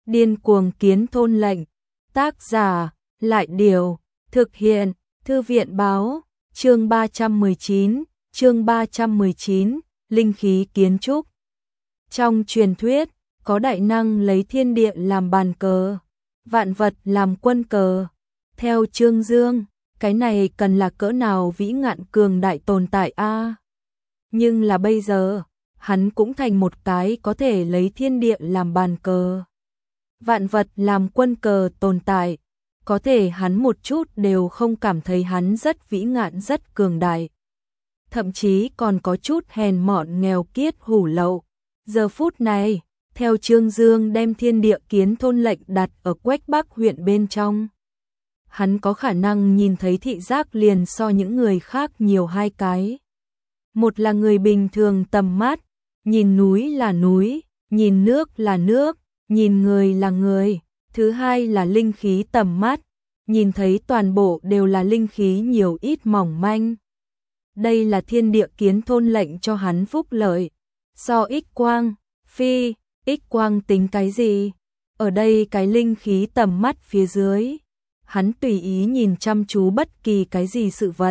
Điên cuồng kiến thôn lệnh. Tác giả, Lại Điều. Thực hiện, Thư viện báo. Chương 319, linh khí kiến trúc. Trong truyền thuyết, có đại năng lấy thiên địa làm bàn cờ, vạn vật làm quân cờ. Theo Trương Dương, cái này cần là cỡ nào vĩ ngạn cường đại tồn tại a. Nhưng là bây giờ, hắn cũng thành một cái có thể lấy thiên địa làm bàn cờ, vạn vật làm quân cờ tồn tại. Có thể hắn một chút đều không cảm thấy hắn rất vĩ ngạn, rất cường đại. Thậm chí còn có chút hèn mọn nghèo kiết hủ lậu. Giờ phút này, theo Trương Dương đem thiên địa kiến thôn lệnh đặt ở Quách Bắc huyện bên trong, hắn có khả năng nhìn thấy thị giác liền so những người khác nhiều hai cái. Một là người bình thường tầm mắt, nhìn núi là núi, nhìn nước là nước, nhìn người là người. Thứ hai là linh khí tầm mắt, nhìn thấy toàn bộ đều là linh khí nhiều ít mỏng manh. Đây là thiên địa kiến thôn lệnh cho hắn phúc lợi. So X quang, phi, X quang tính cái gì? Ở đây cái linh khí tầm mắt phía dưới, hắn tùy ý nhìn chăm chú bất kỳ cái gì sự vật,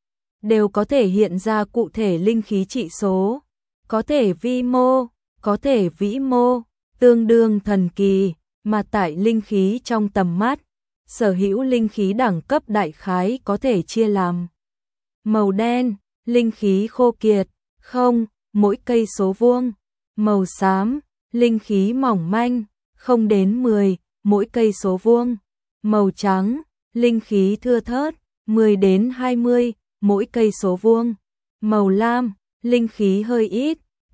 đều có thể hiện ra cụ thể linh khí trị số, có thể vi mô, có thể vĩ mô, tương đương thần kỳ. Mà tại linh khí trong tầm mắt, sở hữu linh khí đẳng cấp đại khái có thể chia làm màu đen, linh khí khô kiệt, không, mỗi cây số vuông, màu xám, linh khí mỏng manh, 0 đến 10, mỗi cây số vuông, màu trắng, linh khí thưa thớt, 10 đến 20, mỗi cây số vuông, màu lam, linh khí hơi ít,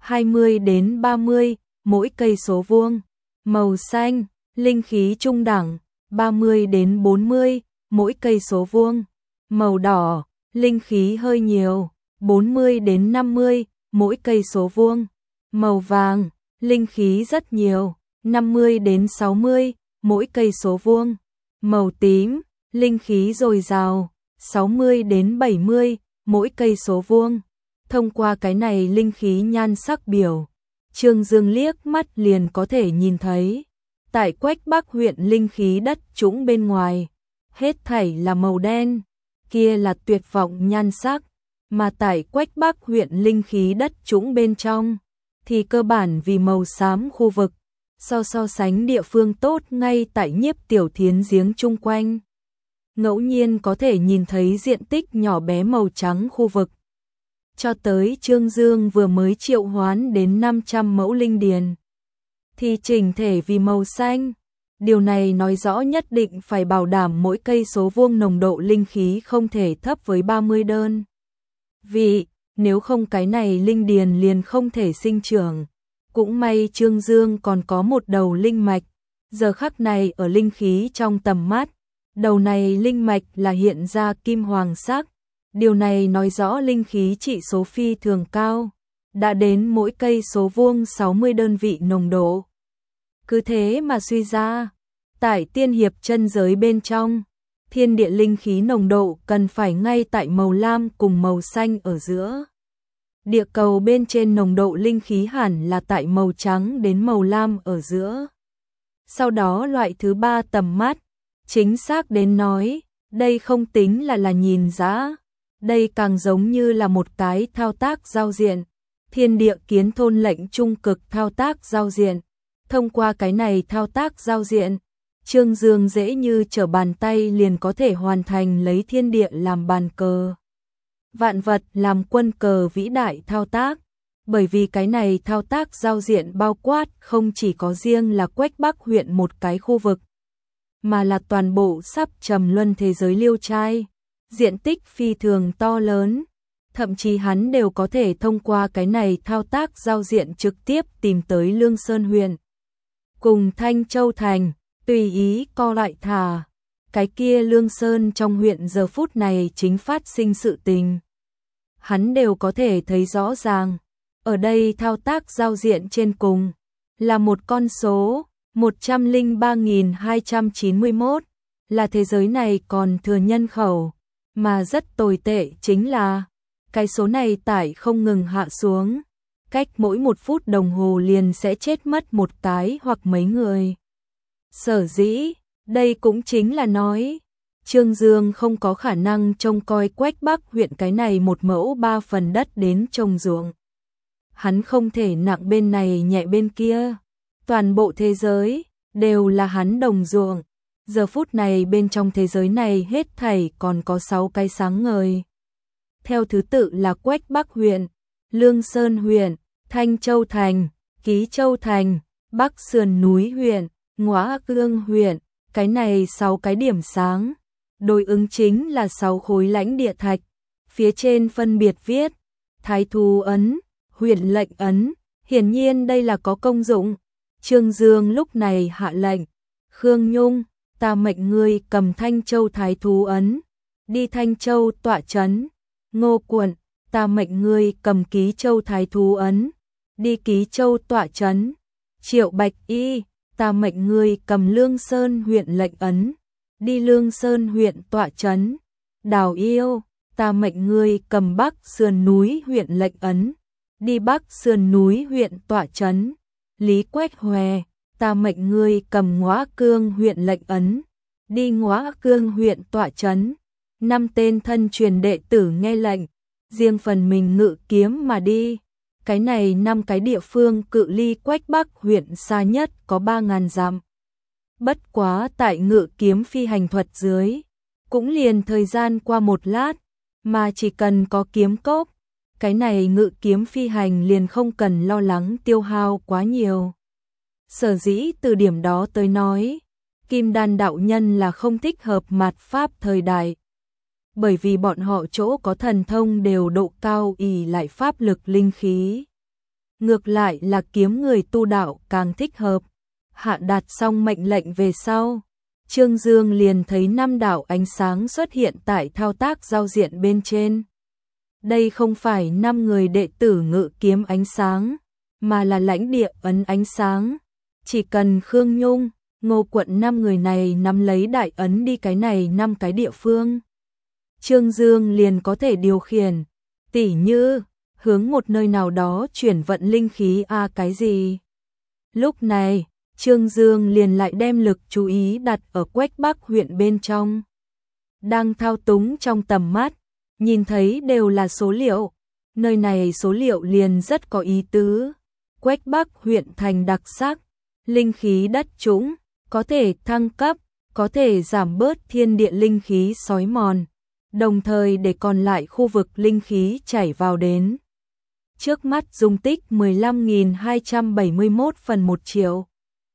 20 đến 30, mỗi cây số vuông, màu xanh, linh khí trung đẳng, 30 đến 40, mỗi cây số vuông, màu đỏ, linh khí hơi nhiều, 40 đến 50, mỗi cây số vuông, màu vàng, linh khí rất nhiều, 50 đến 60, mỗi cây số vuông, màu tím, linh khí dồi dào, 60 đến 70, mỗi cây số vuông. Thông qua cái này linh khí nhan sắc biểu, Trương Dương liếc mắt liền có thể nhìn thấy, tại Quách Bắc huyện linh khí đất trũng bên ngoài, hết thảy là màu đen, kia là tuyệt vọng nhan sắc, mà tại Quách Bắc huyện linh khí đất trũng bên trong, thì cơ bản vì màu xám khu vực, so sánh địa phương tốt ngay tại Nhiếp Tiểu Thiến giếng chung quanh. Ngẫu nhiên có thể nhìn thấy diện tích nhỏ bé màu trắng khu vực. Cho tới Trương Dương vừa mới triệu hoán đến 500 mẫu linh điền, thì chỉnh thể vì màu xanh. Điều này nói rõ nhất định phải bảo đảm mỗi cây số vuông nồng độ linh khí không thể thấp với 30 đơn. Vì, nếu không cái này linh điền liền không thể sinh trưởng. Cũng may Trương Dương còn có một đầu linh mạch, giờ khắc này ở linh khí trong tầm mắt, đầu này linh mạch là hiện ra kim hoàng sắc. Điều này nói rõ linh khí trị số phi thường cao, đã đến mỗi cây số vuông 60 đơn vị nồng độ. Cứ thế mà suy ra, tại tiên hiệp chân giới bên trong, thiên địa linh khí nồng độ cần phải ngay tại màu lam cùng màu xanh ở giữa. Địa cầu bên trên nồng độ linh khí hẳn là tại màu trắng đến màu lam ở giữa. Sau đó loại thứ ba tầm mắt, chính xác đến nói, đây không tính là nhìn giá. Đây càng giống như là một cái thao tác giao diện, thiên địa kiến thôn lệnh trung cực thao tác giao diện. Thông qua cái này thao tác giao diện, Trương Dương dễ như trở bàn tay liền có thể hoàn thành lấy thiên địa làm bàn cờ, vạn vật làm quân cờ vĩ đại thao tác. Bởi vì cái này thao tác giao diện bao quát không chỉ có riêng là Quách Bắc huyện một cái khu vực, mà là toàn bộ sắp trầm luân thế giới liêu trai. Diện tích phi thường to lớn, thậm chí hắn đều có thể thông qua cái này thao tác giao diện trực tiếp tìm tới Lương Sơn huyện cùng Thanh Châu thành, tùy ý co lại thả. Cái kia Lương Sơn trong huyện giờ phút này chính phát sinh sự tình, hắn đều có thể thấy rõ ràng. Ở đây thao tác giao diện trên cùng là một con số 103.291, là thế giới này còn thừa nhân khẩu. Mà rất tồi tệ chính là, cái số này tải không ngừng hạ xuống, cách mỗi 1 phút đồng hồ liền sẽ chết mất một cái hoặc mấy người. Sở dĩ, đây cũng chính là nói, Trương Dương không có khả năng trông coi Quách Bắc huyện cái này 1 mẫu 3 phần đất đến trồng ruộng. Hắn không thể nặng bên này nhẹ bên kia. Toàn bộ thế giới đều là hắn đồng ruộng. Giờ phút này bên trong thế giới này hết thảy còn có 6 cái sáng ngời. Theo thứ tự là Quách Bắc huyện, Lương Sơn huyện, Thanh Châu thành, Ký Châu thành, Bắc Sườn núi huyện, Ngõa Cương huyện. Cái này 6 cái điểm sáng, đối ứng chính là 6 khối lãnh địa thạch. Phía trên phân biệt viết Thái Thú ấn, Huyền lệnh ấn, hiển nhiên đây là có công dụng. Trương Dương lúc này hạ lệnh, Khương Nhung, ta mệnh ngươi cầm Thanh Châu Thái Thú ấn, đi Thanh Châu tọa trấn. Ngô Quận, ta mệnh ngươi cầm Ký Châu Thái Thú ấn, đi Ký Châu tọa trấn. Triệu Bạch Y, ta mệnh ngươi cầm Lương Sơn huyện lệnh ấn, đi Lương Sơn huyện tọa trấn. Đào Yêu, ta mệnh ngươi cầm Bắc Sườn núi huyện lệnh ấn, đi Bắc Sườn núi huyện tọa trấn. Lý Quách Hòe, ta mệnh ngươi cầm Ngõa Cương huyện lệnh ấn, đi Ngõa Cương huyện tọa trấn. 5 tên thân truyền đệ tử nghe lệnh, riêng phần mình ngự kiếm mà đi. Cái này 5 cái địa phương cự ly Quách Bắc huyện xa nhất có 3.000 dặm. Bất quá tại ngự kiếm phi hành thuật dưới, cũng liền thời gian qua 1 lát, mà chỉ cần có kiếm cốc, cái này ngự kiếm phi hành liền không cần lo lắng tiêu hao quá nhiều. Sở dĩ từ điểm đó tới nói, Kim Đan đạo nhân là không thích hợp mạt pháp thời đại. Bởi vì bọn họ chỗ có thần thông đều độ cao ỷ lại pháp lực linh khí. Ngược lại là kiếm người tu đạo càng thích hợp. Hạ đạt xong mệnh lệnh về sau, Trương Dương liền thấy 5 đạo ánh sáng xuất hiện tại thao tác giao diện bên trên. Đây không phải 5 người đệ tử ngự kiếm ánh sáng, mà là lãnh địa ấn ánh sáng. Chỉ cần Khương Nhung, Ngô Quận 5 người này nắm lấy đại ấn đi cái này 5 cái địa phương, Trương Dương liền có thể điều khiển, tỉ như hướng một nơi nào đó chuyển vận linh khí cái gì. Lúc này, Trương Dương liền lại đem lực chú ý đặt ở Quách Bắc huyện bên trong. Đang thao túng trong tầm mắt, nhìn thấy đều là số liệu, nơi này số liệu liền rất có ý tứ. Quách Bắc huyện thành đặc sắc, linh khí đất trũng, có thể thăng cấp, có thể giảm bớt thiên địa linh khí xói mòn, đồng thời để còn lại khu vực linh khí chảy vào đến. Trước mắt dung tích 15.271 phần 1 triệu.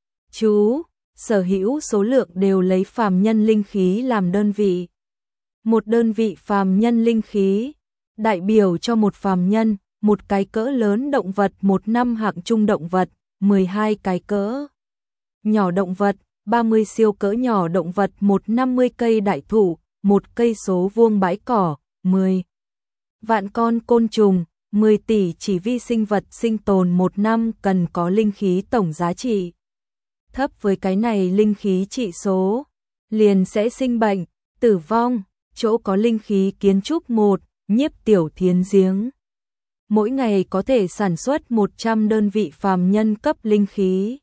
Chú, sở hữu số lượng đều lấy phàm nhân linh khí làm đơn vị. Một đơn vị phàm nhân linh khí, đại biểu cho một phàm nhân, một cái cỡ lớn động vật, 1 năm hạng trung động vật, 12 cái cỡ nhỏ động vật, 30 siêu cỡ nhỏ động vật, 150 cây đại thụ, 1 cây số vuông bãi cỏ, 10 vạn con côn trùng, 10 tỷ chỉ vi sinh vật sinh tồn 1 năm cần có linh khí tổng giá trị. Thấp với cái này linh khí trị số, liền sẽ sinh bệnh, tử vong. Chỗ có linh khí kiến trúc 1, Nhiếp Tiểu Thiến giếng. Mỗi ngày có thể sản xuất 100 đơn vị phàm nhân cấp linh khí.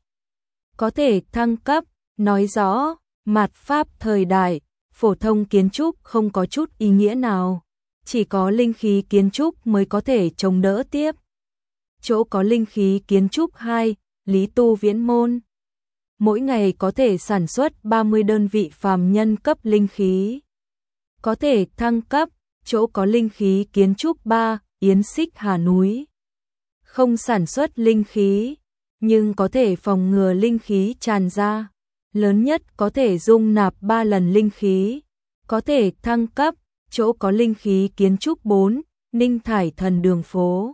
Có thể thăng cấp, nói rõ, mạt pháp thời đại, phổ thông kiến trúc không có chút ý nghĩa nào. Chỉ có linh khí kiến trúc mới có thể chống đỡ tiếp. Chỗ có linh khí kiến trúc 2, Lý Tu Viễn môn. Mỗi ngày có thể sản xuất 30 đơn vị phàm nhân cấp linh khí. Có thể thăng cấp, chỗ có linh khí kiến trúc 3, Yến Xích Hà núi. Không sản xuất linh khí, nhưng có thể phòng ngừa linh khí tràn ra. Lớn nhất có thể dung nạp 3 lần linh khí. Có thể thăng cấp, chỗ có linh khí kiến trúc 4, Ninh Thải Thần đường phố.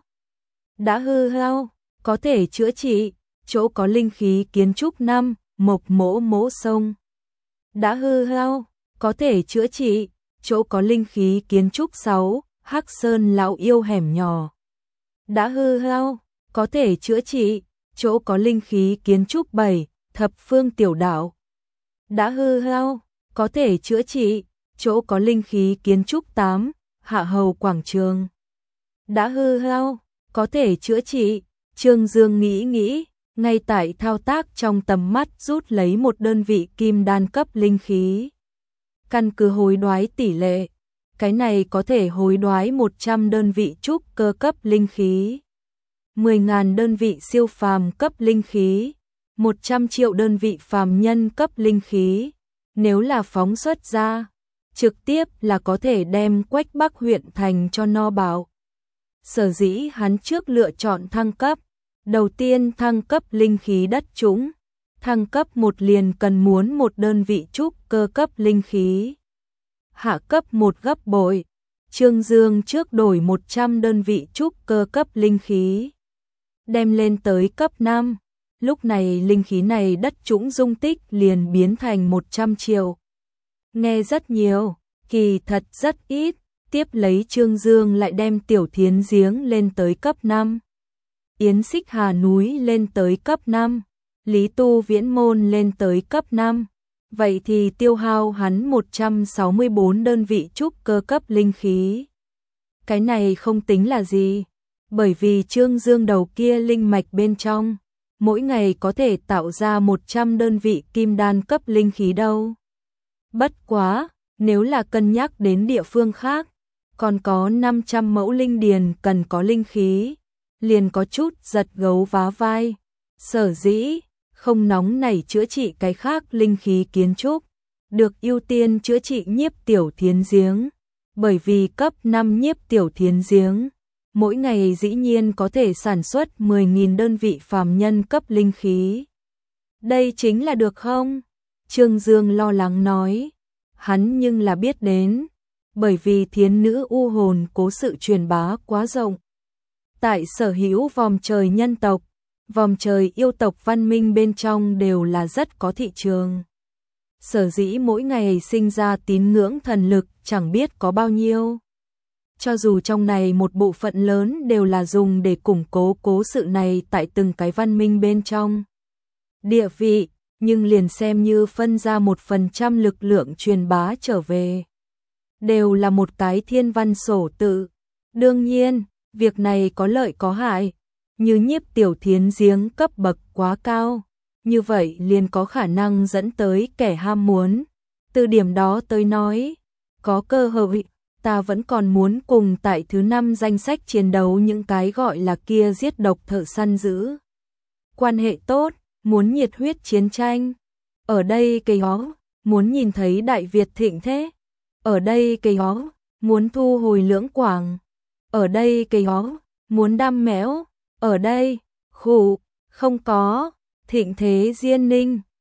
Đã hư hao, có thể chữa trị, chỗ có linh khí kiến trúc 5, Mộc Mỗ Mỗ sông. Đã hư hao, có thể chữa trị, chỗ có linh khí kiến trúc 6, Hắc Sơn lão yêu hẻm nhỏ. Đã hư hao, có thể chữa trị, chỗ có linh khí kiến trúc 7, Thập Phương tiểu đảo. Đã hư hao, có thể chữa trị, chỗ có linh khí kiến trúc 8, Hạ Hầu quảng trường. Đã hư hao, có thể chữa trị. Trương Dương nghĩ, ngay tại thao tác trong tầm mắt rút lấy một đơn vị kim đan cấp linh khí. Căn cứ hối đoái tỷ lệ, cái này có thể hối đoái 100 đơn vị trúc cơ cấp linh khí, 10.000 đơn vị siêu phàm cấp linh khí, 100 triệu đơn vị phàm nhân cấp linh khí. Nếu là phóng xuất ra, trực tiếp là có thể đem Quách Bắc huyện thành cho no bảo. Sở dĩ hắn trước lựa chọn thăng cấp, đầu tiên thăng cấp linh khí đất trũng, thăng cấp một liền cần muốn một đơn vị trúc cơ cấp linh khí. Hạ cấp một gấp bội, Trương Dương trước đổi 100 đơn vị trúc cơ cấp linh khí, đem lên tới cấp 5. Lúc này linh khí này đất trũng dung tích liền biến thành 100 triệu. Nghe rất nhiều, kỳ thật rất ít. Tiếp lấy Trương Dương lại đem Tiểu Thiến Giếng lên tới cấp 5. Yến Xích Hà núi lên tới cấp 5. Lý Tu Viễn Môn lên tới cấp 5. Vậy thì tiêu hao hắn 164 đơn vị trúc cơ cấp linh khí. Cái này không tính là gì, bởi vì Trương Dương đầu kia linh mạch bên trong, mỗi ngày có thể tạo ra 100 đơn vị kim đan cấp linh khí đâu. Bất quá, nếu là cân nhắc đến địa phương khác, còn có 500 mẫu linh điền cần có linh khí, liền có chút giật gấu vá vai. Sở dĩ không nóng nảy chữa trị cái khác linh khí kiến trúc, được ưu tiên chữa trị Nhiếp Tiểu Thiến Giếng, bởi vì cấp 5 Nhiếp Tiểu Thiến Giếng mỗi ngày dĩ nhiên có thể sản xuất 10.000 đơn vị phàm nhân cấp linh khí. Đây chính là được không? Trương Dương lo lắng nói. Hắn nhưng là biết đến, bởi vì thiến nữ u hồn cố sự truyền bá quá rộng. Tại sở hữu vòm trời nhân tộc, vòm trời yêu tộc văn minh bên trong đều là rất có thị trường. Sở dĩ mỗi ngày sinh ra tín ngưỡng thần lực chẳng biết có bao nhiêu. Cho dù trong này một bộ phận lớn đều là dùng để củng cố cố sự này tại từng cái văn minh bên trong địa vị, nhưng liền xem như phân ra 1% lực lượng truyền bá trở về, đều là một cái thiên văn sổ tự. Đương nhiên, việc này có lợi có hại, như Nhiếp Tiểu Thiến Giếng cấp bậc quá cao, như vậy liền có khả năng dẫn tới kẻ ham muốn. Từ điểm đó tới nói, có cơ hội, ta vẫn còn muốn cùng tại thứ 5 danh sách chiến đấu những cái gọi là kia giết độc thợ săn giữ quan hệ tốt, muốn nhiệt huyết chiến tranh. Ở đây cây hó, muốn nhìn thấy Đại Việt thịnh thế. Ở đây cây hó, muốn thu hồi Lưỡng Quảng. Ở đây cây hó, muốn đam mẽo. Ở đây, khủ, không có, thịnh thế Diên Ninh.